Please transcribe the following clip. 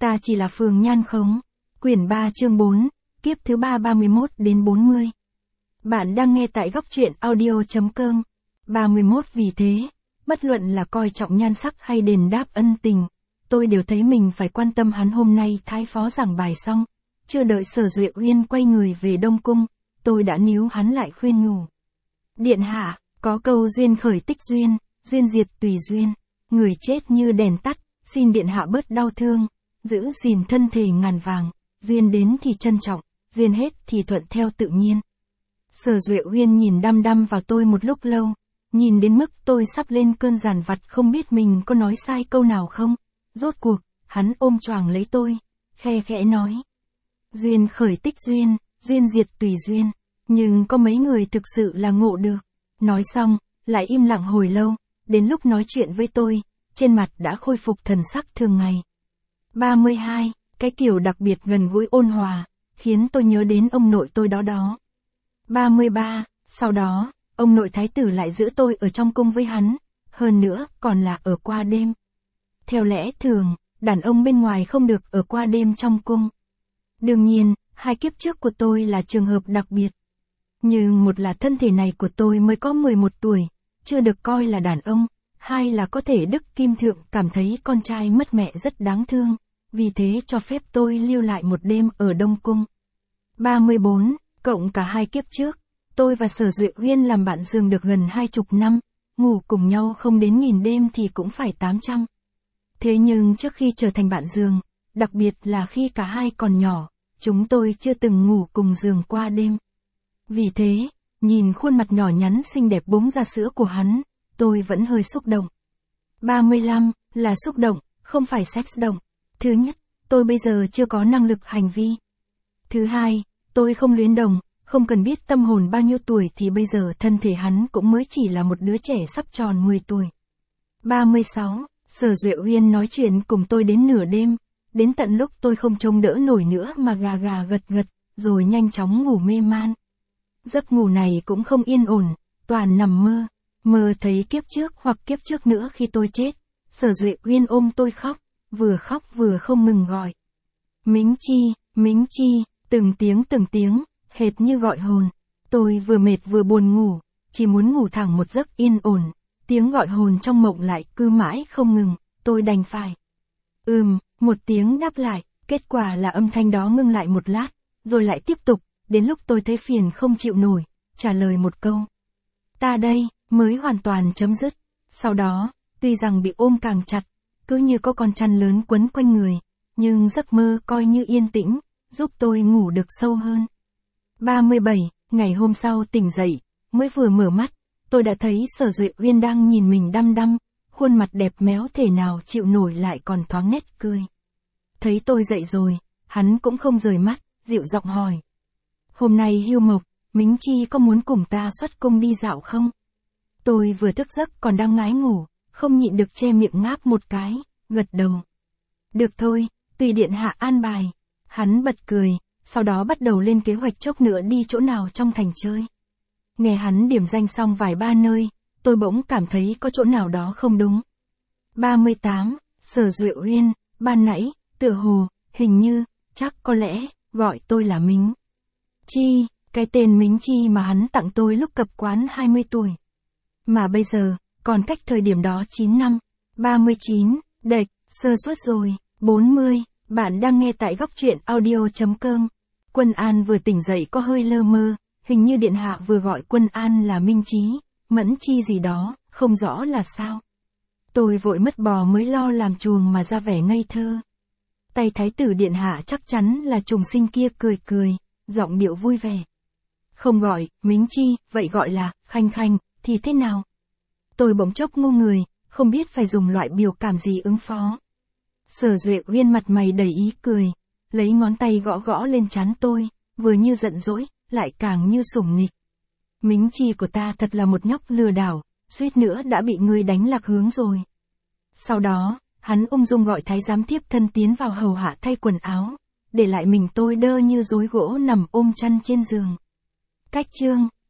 Ta chỉ là phường nhan khống. Quyển 3 chương 4, kiếp thứ 3 31 đến 40. Bạn đang nghe tại góc truyện audio.com. 31 Vì thế, bất luận là coi trọng nhan sắc hay đền đáp ân tình, tôi đều thấy mình phải quan tâm hắn. Hôm nay thái phó giảng bài xong, chưa đợi Sở Duệ Uyên quay người về Đông Cung, tôi đã níu hắn lại khuyên nhủ. Điện hạ, có câu duyên khởi tích duyên, duyên diệt tùy duyên, người chết như đèn tắt, xin điện hạ bớt đau thương, giữ gìn thân thể ngàn vàng, duyên đến thì trân trọng, duyên hết thì thuận theo tự nhiên. Sở Duệ Uyên nhìn đăm đăm vào tôi một lúc lâu, nhìn đến mức tôi sắp lên cơn giàn vặt không biết mình có nói sai câu nào không. Rốt cuộc, hắn ôm choàng lấy tôi, khe khẽ nói. Duyên khởi tích duyên, duyên diệt tùy duyên, nhưng có mấy người thực sự là ngộ được. Nói xong, lại im lặng hồi lâu, đến lúc nói chuyện với tôi, trên mặt đã khôi phục thần sắc thường ngày. 32, cái kiểu đặc biệt gần gũi ôn hòa, khiến tôi nhớ đến ông nội tôi đó. 33, sau đó, ông nội thái tử lại giữ tôi ở trong cung với hắn, hơn nữa, còn là ở qua đêm. Theo lẽ thường, đàn ông bên ngoài không được ở qua đêm trong cung. Đương nhiên, hai kiếp trước của tôi là trường hợp đặc biệt. Nhưng một là thân thể này của tôi mới có 11 tuổi, chưa được coi là đàn ông, hai là có thể Đức Kim Thượng cảm thấy con trai mất mẹ rất đáng thương, vì thế cho phép tôi lưu lại một đêm ở Đông Cung. 34, cộng cả hai kiếp trước, tôi và Sở Duệ Uyên làm bạn giường được gần 20 năm, ngủ cùng nhau không đến 1000 đêm thì cũng phải 800. Thế nhưng trước khi trở thành bạn giường, đặc biệt là khi cả hai còn nhỏ, chúng tôi chưa từng ngủ cùng giường qua đêm. Vì thế, nhìn khuôn mặt nhỏ nhắn xinh đẹp búng ra sữa của hắn, tôi vẫn hơi xúc động. 35, là xúc động, không phải sex động. Thứ nhất, tôi bây giờ chưa có năng lực hành vi. Thứ hai, tôi không luyến đồng, không cần biết tâm hồn bao nhiêu tuổi thì bây giờ thân thể hắn cũng mới chỉ là một đứa trẻ sắp tròn 10 tuổi. 36, Sở Duệ Uyên nói chuyện cùng tôi đến nửa đêm, đến tận lúc tôi không trông đỡ nổi nữa mà gà gà gật gật, rồi nhanh chóng ngủ mê man. Giấc ngủ này cũng không yên ổn, toàn nằm mơ, mơ thấy kiếp trước hoặc kiếp trước nữa khi tôi chết. Sở Duệ Uyên ôm tôi khóc vừa không ngừng gọi. Mính Chi, từng tiếng, hệt như gọi hồn. Tôi vừa mệt vừa buồn ngủ, chỉ muốn ngủ thẳng một giấc yên ổn, tiếng gọi hồn trong mộng lại cứ mãi không ngừng, tôi đành phải. Một tiếng đáp lại, kết quả là âm thanh đó ngưng lại một lát, rồi lại tiếp tục, đến lúc tôi thấy phiền không chịu nổi, trả lời một câu. Ta đây, mới hoàn toàn chấm dứt. Sau đó, tuy rằng bị ôm càng chặt, cứ như có con chăn lớn quấn quanh người, nhưng giấc mơ coi như yên tĩnh, giúp tôi ngủ được sâu hơn. 37, ngày hôm sau tỉnh dậy, mới vừa mở mắt, tôi đã thấy Sở Duệ Uyên đang nhìn mình đăm đăm, khuôn mặt đẹp méo thể nào chịu nổi lại còn thoáng nét cười. Thấy tôi dậy rồi, hắn cũng không rời mắt, dịu giọng hỏi. Hôm nay hưu mộc, Mính Chi có muốn cùng ta xuất cung đi dạo không? Tôi vừa thức giấc còn đang ngái ngủ, không nhịn được che miệng ngáp một cái, gật đầu. Được thôi, tùy điện hạ an bài. Hắn bật cười, sau đó bắt đầu lên kế hoạch chốc nữa đi chỗ nào trong thành chơi. Nghe hắn điểm danh xong vài ba nơi, tôi bỗng cảm thấy có chỗ nào đó không đúng. 38, Sở Duệ Uyên, ban nãy, tựa hồ, hình như, chắc có lẽ, gọi tôi là Mính Chi, cái tên Mính Chi mà hắn tặng tôi lúc cập quán 20 tuổi. Mà bây giờ, còn cách thời điểm đó 9 năm. 39, đệch, sơ suất rồi. 40, bạn đang nghe tại góc truyện audio.com. Quân An vừa tỉnh dậy có hơi lơ mơ, hình như điện hạ vừa gọi Quân An là Minh Chí, Mẫn Chi gì đó, không rõ là sao. Tôi vội mất bò mới lo làm chuồng mà ra vẻ ngây thơ. Tay thái tử điện hạ chắc chắn là trùng sinh kia cười, giọng điệu vui vẻ. Không gọi, Mính Chi, vậy gọi là, Khanh, thì thế nào? Tôi bỗng chốc ngu người, không biết phải dùng loại biểu cảm gì ứng phó. Sở Duệ Uyên mặt mày đầy ý cười, lấy ngón tay gõ lên trán tôi, vừa như giận dỗi, lại càng như sủng nịch. Mính Chi của ta thật là một nhóc lừa đảo, suýt nữa đã bị ngươi đánh lạc hướng rồi. Sau đó, hắn ung dung gọi thái giám tiếp thân tiến vào hầu hạ thay quần áo, để lại mình tôi đơ như rối gỗ nằm ôm chăn trên giường. Cách chương